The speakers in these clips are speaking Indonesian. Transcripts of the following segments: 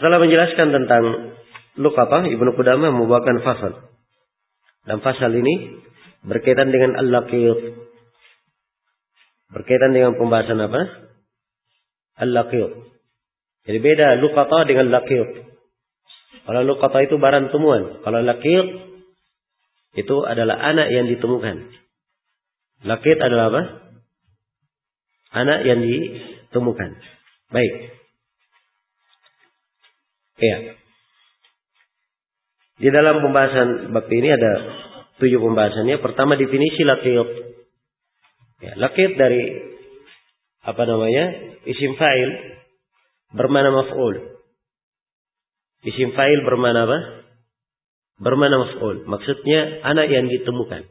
Setelah menjelaskan tentang luqatah, Ibnu Qudamah membawakan fasal. Dan fasal ini berkaitan dengan al-laqit. Berkaitan dengan pembahasan apa? Al-laqit. Jadi beda luqatah dengan laqit. Kalau luqatah itu barang temuan. Kalau laqit itu adalah anak yang ditemukan. Laqit adalah apa? Anak yang ditemukan. Baik. Ya. Di dalam pembahasan bab ini ada 7 pembahasannya. Pertama, definisi laqit. Ya, laqit dari apa namanya? Isim fa'il bermakna maf'ul. Isim fa'il bermakna apa? Bermakna maf'ul. Maksudnya anak yang ditemukan.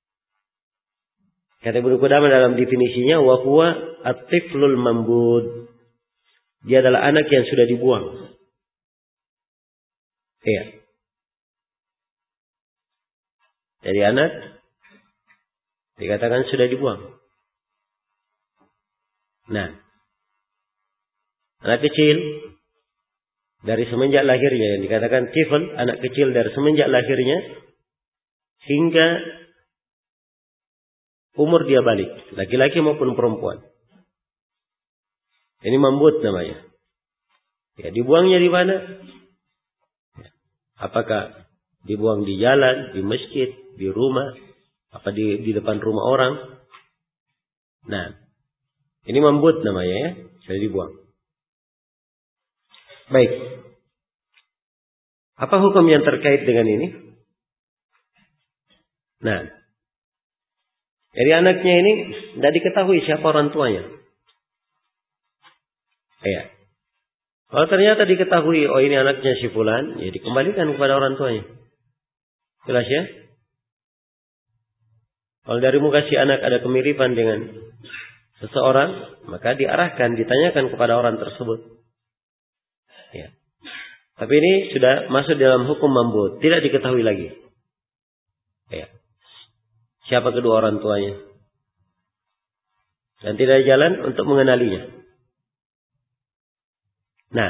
Kata Ibnu Qudamah dalam definisinya, wa huwa at-tiflul mambud. Dia adalah anak yang sudah dibuang. Iya. Jadi anak dikatakan sudah dibuang. Nah, anak kecil dari semenjak lahirnya, yang dikatakan tifl, anak kecil dari semenjak lahirnya hingga umur dia balik, laki-laki maupun perempuan. Ini mambut namanya. Ya, dibuangnya di mana? Apakah dibuang di jalan, di masjid, di rumah, apa di depan rumah orang? Nah, ini mambut namanya ya, sudah dibuang. Baik. Apa hukum yang terkait dengan ini? Nah, jadi anaknya ini tidak diketahui siapa orang tuanya. Ya. Kalau ternyata diketahui, oh ini anaknya si fulan, ya dikembalikan kepada orang tuanya. Jelas ya? Kalau dari muka si anak ada kemiripan dengan seseorang, maka diarahkan, ditanyakan kepada orang tersebut. Ya. Tapi ini sudah masuk dalam hukum mambut, tidak diketahui lagi. Ya. Siapa kedua orang tuanya? Dan tidak ada jalan untuk mengenalinya. Nah,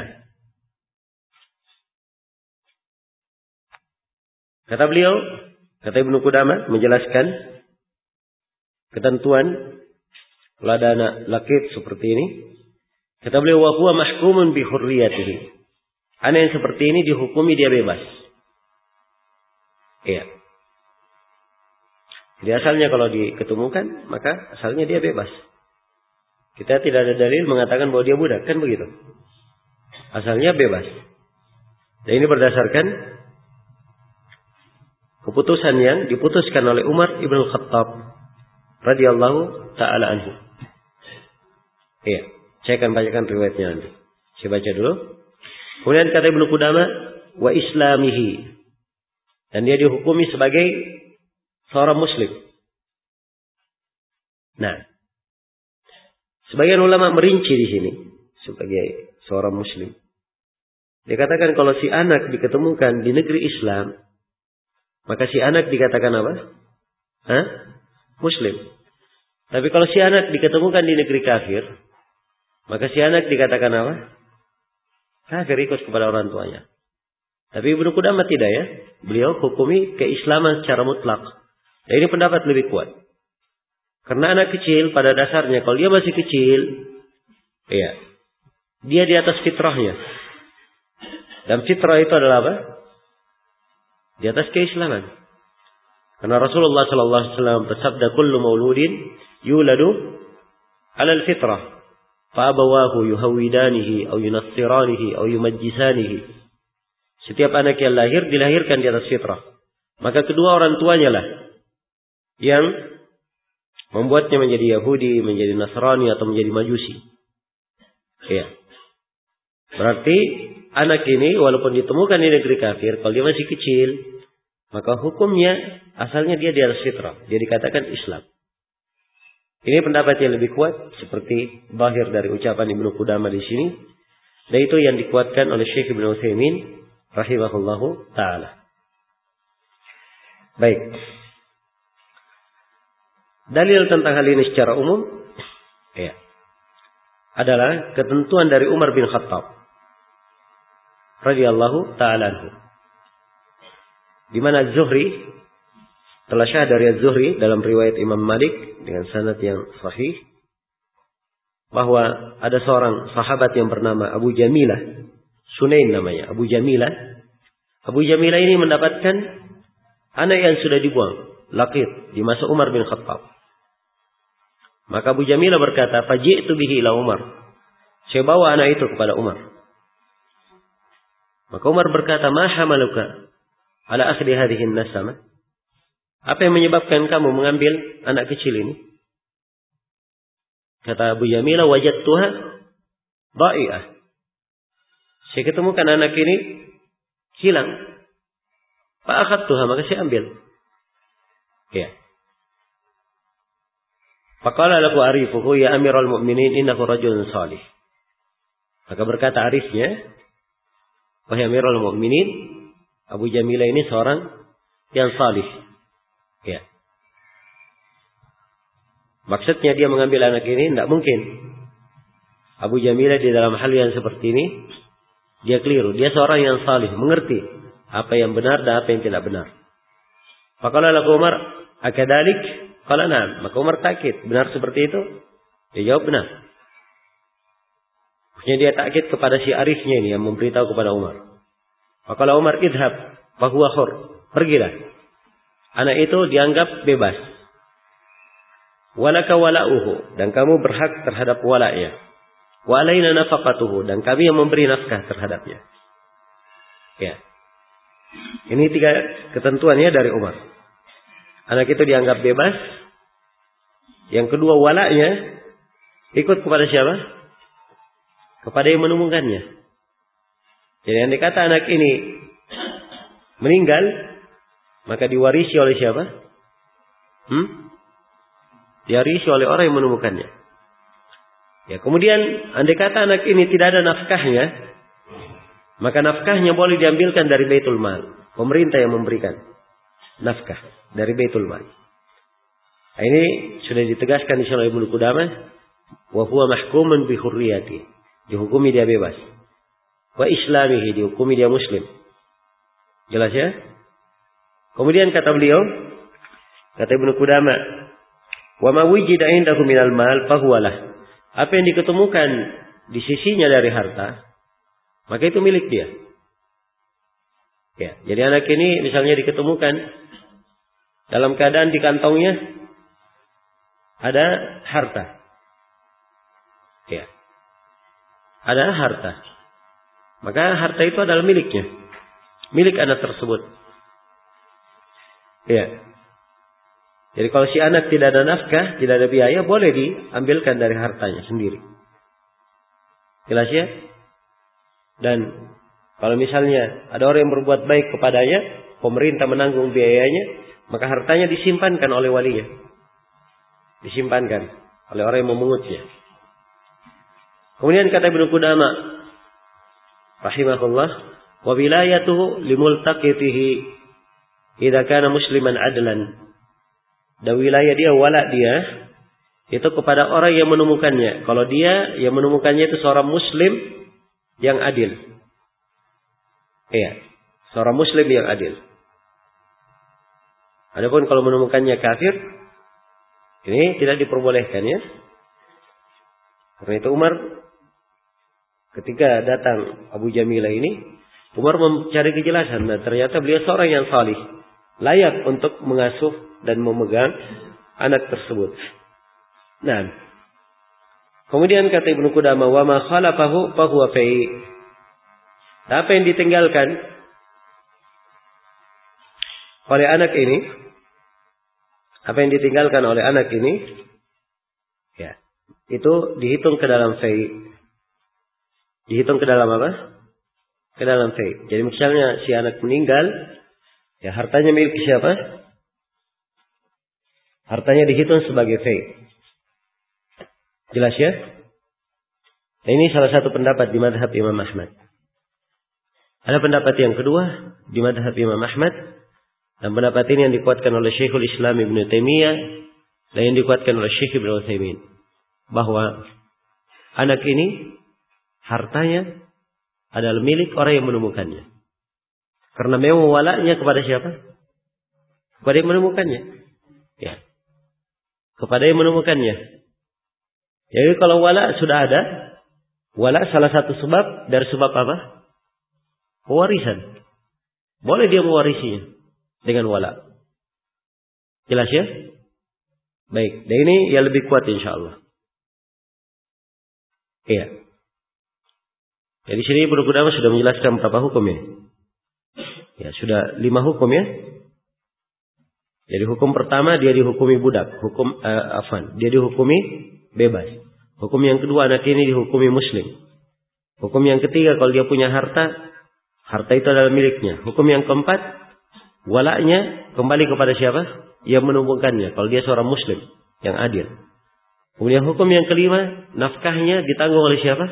kata beliau, kata Ibnu Qudamah menjelaskan ketentuan kalau ada anak laki seperti ini. Kata beliau, wa huwa mahkumun bi hurriyatihi. Anak yang seperti ini dihukumi dia bebas. Iya. Jadi asalnya kalau diketemukan, maka asalnya dia bebas. Kita tidak ada dalil mengatakan bahwa dia budak, kan begitu? Asalnya bebas. Dan ini berdasarkan keputusan yang diputuskan oleh Umar ibn Khattab radhiyallahu taala anhu. Iya, saya akan bacakan riwayatnya nanti. Saya baca dulu. Kemudian kata Ibnu Qudamah, wa islamihi. Dan dia dihukumi sebagai seorang muslim. Nah, sebagian ulama merinci di sini sebagai seorang muslim. Dikatakan kalau si anak diketemukan di negeri Islam, maka si anak dikatakan apa? Muslim. Tapi kalau si anak diketemukan di negeri kafir, maka si anak dikatakan apa? Kafir, ikut kepada orang tuanya. Tapi Ibnu Qudamah tidak ya. Beliau hukumi keislaman secara mutlak. Dan ini pendapat lebih kuat. Karena anak kecil pada dasarnya, kalau dia masih kecil, ya, dia di atas fitrahnya. Dan fitrah itu adalah apa? Di atas keislaman. Karena Rasulullah sallallahu alaihi wasallam bersabda, "Kullu mauludin yuladu 'alal fitrah, fa abawahu yuhawidanihi aw yunassiranihi aw yumajjisanihi." Setiap anak yang lahir dilahirkan di atas fitrah. Maka kedua orang tuanya lah yang membuatnya menjadi Yahudi, menjadi Nasrani atau menjadi Majusi. Ya. Berarti anak ini walaupun ditemukan di negeri kafir, kalau dia masih kecil, maka hukumnya asalnya dia di atas fitrah. Dia dikatakan Islam. Ini pendapat yang lebih kuat seperti zahir dari ucapan Ibnu Qudamah di sini. Dan itu yang dikuatkan oleh Syekh Ibnu Utsaimin rahimahullahu taala. Baik. Dalil tentang hal ini secara umum ya, adalah ketentuan dari Umar bin Khattab radhiyallahu ta'ala anhu. Di mana Az-Zuhri telah syahid dari Az-Zuhri dalam riwayat Imam Malik dengan sanad yang sahih bahwa ada seorang sahabat yang bernama Abu Jamilah, Sunain namanya, Abu Jamilah. Abu Jamilah ini mendapatkan anak yang sudah dibuang, Laqit, di masa Umar bin Khattab. Maka Abu Jamilah berkata, "Faji'tu bihi ila Umar." Saya bawa anak itu kepada Umar. Maka Umar berkata, "Ma hamaluka ala akhdi hadhihi an-nasama?" Apa yang menyebabkan kamu mengambil anak kecil ini? Kata Abu Jamilah, "Wajadtuha dha'i'ah." Saya ketemukan anak ini hilang. Fa akhadtuha, maka saya ambil. Ya. Faqala lahu arifuhu, "Ya Amirul Mukminin, innahu rajulun salih." Maka berkata arifnya, "Wahai Amirul Mukminin, Abu Jamilah ini seorang yang salih." Ya. Maksudnya dia mengambil anak ini tidak mungkin. Abu Jamilah di dalam hal yang seperti ini dia keliru. Dia seorang yang salih, mengerti apa yang benar dan apa yang tidak benar. Faqala lahu Umar, "Akadzalik?" Qala na'am. Maka Umar takkid, benar seperti itu? Dia jawab benar. Maksudnya dia takkid kepada si arifnya ini yang memberitahu kepada Umar. Faqala Umar, "Idhab fa huwa hur." Pergilah. Anak itu dianggap bebas. Walaka wala'uhu, dan kamu berhak terhadap wala'nya. Wa alaina nafaqatuhu, dan kami yang memberi nafkah terhadapnya. Ya. Ini 3 ketentuannya dari Umar. Anak itu dianggap bebas. Yang kedua, wala'nya ikut kepada siapa? Kepada yang menemukannya. Jadi yang dikata anak ini meninggal, maka diwarisi oleh siapa? Diwarisi oleh orang yang menemukannya. Ya, kemudian andai kata anak ini tidak ada nafkahnya, maka nafkahnya boleh diambilkan dari Baitul Mal. Pemerintah yang memberikan nafkah dari Baitul Mal. Nah, ini sudah ditegaskan di Syarah Ibnu Qudamah, wa huwa mahkumun bi hurriyati. Dihukumi dia bebas. Wa islamihi, dihukumi dia muslim. Jelas ya? Kemudian kata beliau, kata Ibnu Qudamah, wa ma wujida indahu minal mal fahuwalah. Apa yang diketemukan di sisinya dari harta, maka itu milik dia. Ya, jadi anak ini misalnya diketemukan dalam keadaan di kantongnya ada harta. Ya. Ada harta. Maka harta itu adalah miliknya. Milik anak tersebut. Ya. Jadi kalau si anak tidak ada nafkah, tidak ada biaya, boleh diambilkan dari hartanya sendiri. Jelas ya? Dan kalau misalnya ada orang yang berbuat baik kepadanya, pemerintah menanggung biayanya, maka hartanya disimpankan oleh walinya. Disimpankan oleh orang yang memungutnya. Kemudian kata Ibnu Qudamah rahimahullah, wa wilayatuhu limultaqitihi idza kana musliman adlan. Dan wilayah dia, wala dia, itu kepada orang yang menemukannya. Kalau dia yang menemukannya itu seorang muslim yang adil. Iya, seorang muslim yang adil. Adapun kalau menemukannya kafir, ini tidak diperbolehkan ya. Karena itu Umar, ketika datang Abu Jamilah ini, Umar mencari kejelasan. Dan ternyata beliau seorang yang salih, layak untuk mengasuh dan memegang anak tersebut. Nah, kemudian kata Ibnu Qudamah, wa ma khalafahu fa huwa fai. Apa yang ditinggalkan oleh anak ini, apa yang ditinggalkan oleh anak ini, ya, itu dihitung ke dalam fai. Dihitung ke dalam apa? Ke dalam fai. Jadi misalnya si anak meninggal, ya hartanya milik siapa? Hartanya dihitung sebagai fai. Jelas ya? Nah, ini salah satu pendapat di mazhab Imam Ahmad. Ada pendapat yang kedua di mazhab Imam Ahmad, dan pendapat ini yang dikuatkan oleh Syekhul Islam Ibnu Taimiyah dan yang dikuatkan oleh Syekh Ibnu Utsaimin, bahwa anak ini hartanya adalah milik orang yang menemukannya. Karena memang walaknya kepada siapa? Kepada yang menemukannya. Ya. Kepada yang menemukannya. Jadi kalau walak sudah ada, walak salah satu sebab dari sebab apa? Pewarisan. Boleh dia mewarisinya dengan walak. Jelas ya? Baik, dan ini yang lebih kuat insyaallah. Iya. Jadi sini Ibnu Qudamah sudah menjelaskan berapa hukum ya? Ya, sudah 5 hukum ya. Jadi hukum pertama dia dihukumi budak, dia dihukumi bebas. Hukum yang kedua anak ini dihukumi muslim. Hukum yang ketiga kalau dia punya harta itu adalah miliknya. Hukum yang keempat, walaknya kembali kepada siapa? Yang menumbuhkannya. Kalau dia seorang muslim yang adil. Kemudian hukum yang kelima, nafkahnya ditanggung oleh siapa?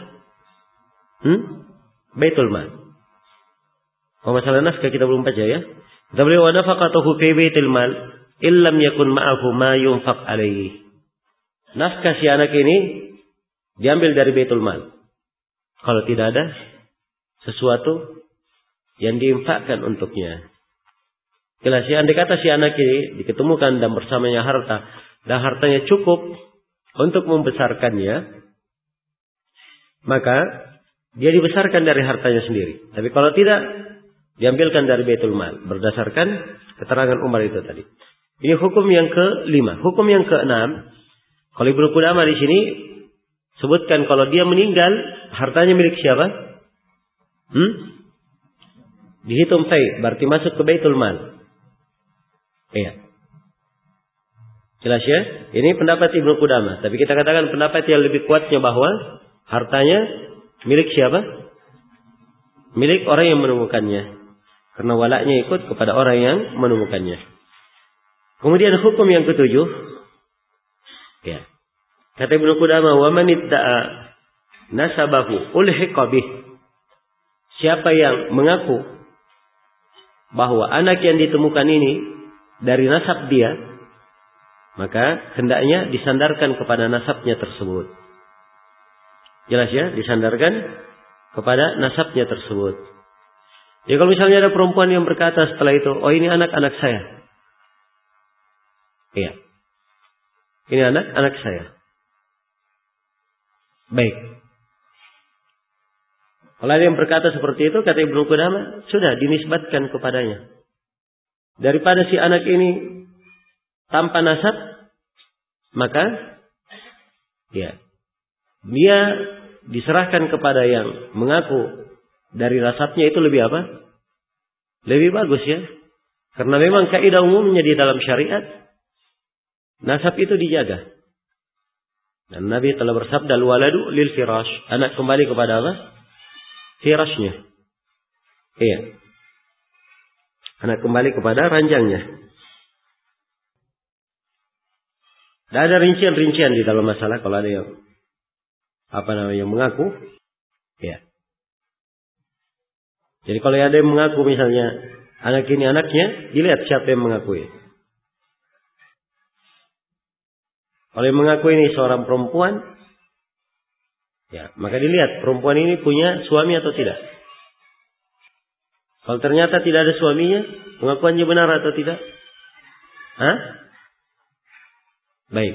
Baitul Mal. Oh, masalah nafkah kita belum baca ya. Kita boleh wa nafaqatuhu fi baitil mal illam yakun ma'ahu ma yunfaq alaihi. Nafkah si anak ini diambil dari Baitul Mal. Kalau tidak ada sesuatu yang diinfakkan untuknya. Jelas ya, andai kata si anak ini diketemukan dan bersamanya harta dan hartanya cukup untuk membesarkannya, maka dia dibesarkan dari hartanya sendiri. Tapi kalau tidak, diambilkan dari Baitul Mal berdasarkan keterangan Umar itu tadi. Ini hukum yang ke-5. Hukum yang ke-6, kalau Ibnu Qudamah di sini sebutkan kalau dia meninggal, hartanya milik siapa? Dihitung fai, berarti masuk ke Baitul Mal. Iya. Jelas ya? Ini pendapat Ibnu Qudamah. Tapi kita katakan pendapat yang lebih kuatnya bahwa hartanya milik siapa? Milik orang yang menemukannya. Karena walaknya ikut kepada orang yang menemukannya. Kemudian hukum yang ke-7. Ya. Kata Ibnu Qudamah, "Wa man idda'a nasabahu ulhiqa bih." Siapa yang mengaku bahwa anak yang ditemukan ini dari nasab dia, maka hendaknya disandarkan kepada nasabnya tersebut. Jelas ya, disandarkan kepada nasabnya tersebut. Ya kalau misalnya ada perempuan yang berkata setelah itu, oh ini anak-anak saya. Iya. Ini anak-anak saya. Baik. Kalau ada yang berkata seperti itu, kata Ibnu Qudamah, sudah dinisbatkan kepadanya. Daripada si anak ini tanpa nasab, maka ya dia diserahkan kepada yang mengaku dari nasabnya itu lebih apa? Lebih bagus ya. Karena memang kaidah umumnya di dalam syariat nasab itu dijaga. Dan Nabi telah bersabda al-waladu lil firash, anak kembali kepada apa? Firashnya. Iya. Anak kembali kepada ranjangnya. Dan ada rincian-rincian di dalam masalah kalau ada yang yang mengaku, ya. Jadi kalau ada yang mengaku misalnya anak ini anaknya, dilihat siapa yang mengakui. Kalau yang mengaku ini seorang perempuan, ya, maka dilihat perempuan ini punya suami atau tidak. Kalau ternyata tidak ada suaminya, pengakuannya benar atau tidak? Baik.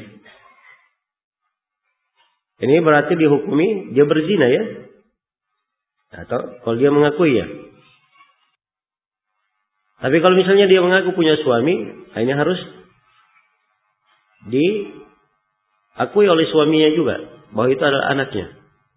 Ini berarti dihukumi dia berzina ya? Atau kalau dia mengakui ya? Tapi kalau misalnya dia mengaku punya suami, ini harus diakui oleh suaminya juga bahwa itu adalah anaknya.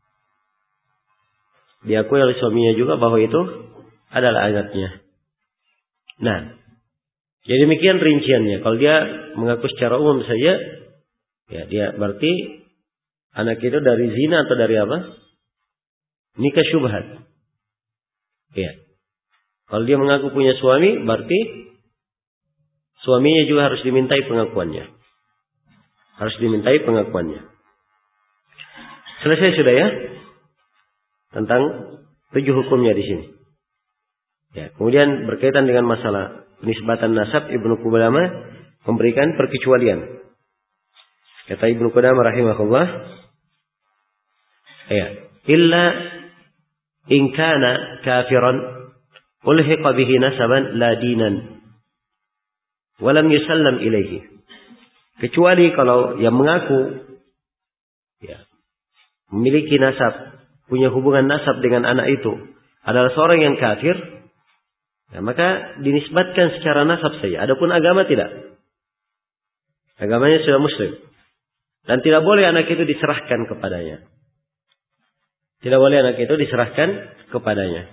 Diakui oleh suaminya juga bahwa itu adalah anaknya. Nah, jadi demikian rinciannya. Kalau dia mengaku secara umum saja, ya dia berarti anak itu dari zina atau dari apa? Nikah syubhat. Ya. Kalau dia mengaku punya suami, berarti suaminya juga harus dimintai pengakuannya. Harus dimintai pengakuannya. Selesai sudah ya? Tentang 7 hukumnya di sini. Ya, kemudian berkaitan dengan masalah penisbatan nasab, Ibnu Qudamah memberikan perkecualian. Kata Ibnu Qudamah rahimahullah, ya, illa in kana kafiran ulhiqa bihi nasaban la dinan wa lam yusallam ilaihi. Kecuali kalau yang mengaku ya, memiliki nasab, punya hubungan nasab dengan anak itu adalah seorang yang kafir, ya, maka dinisbatkan secara nasab saja. Adapun agama tidak. Agamanya sudah muslim. Dan tidak boleh anak itu diserahkan kepadanya. Tidak boleh anak itu diserahkan kepadanya.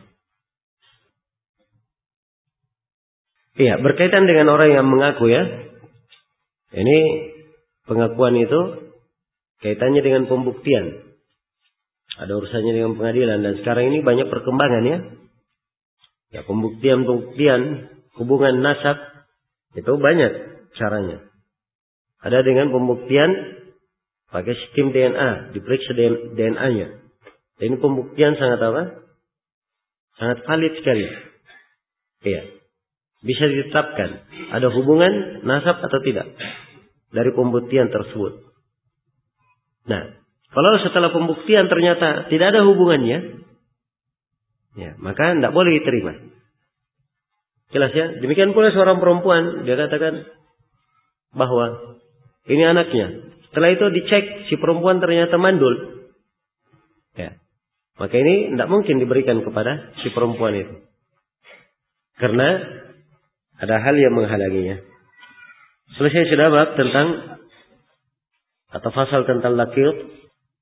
Iya, berkaitan dengan orang yang mengaku ya. Ini pengakuan itu kaitannya dengan pembuktian. Ada urusannya dengan pengadilan. Dan sekarang ini banyak perkembangan ya. Ya, pembuktian hubungan nasab itu banyak caranya. Ada dengan pembuktian pakai sistem DNA, diperiksa DNA-nya. Ini pembuktian sangat apa? Sangat valid sekali. Iya. Bisa ditetapkan ada hubungan nasab atau tidak dari pembuktian tersebut. Nah, kalau setelah pembuktian ternyata tidak ada hubungannya, ya, maka tidak boleh diterima. Jelas ya? Demikian pula seorang perempuan, dia katakan bahwa ini anaknya. Setelah itu dicek si perempuan ternyata mandul. Ya. Maka ini tidak mungkin diberikan kepada si perempuan itu. Karena ada hal yang menghalanginya. Selesai sudah bab tentang atau pasal tentang laqit.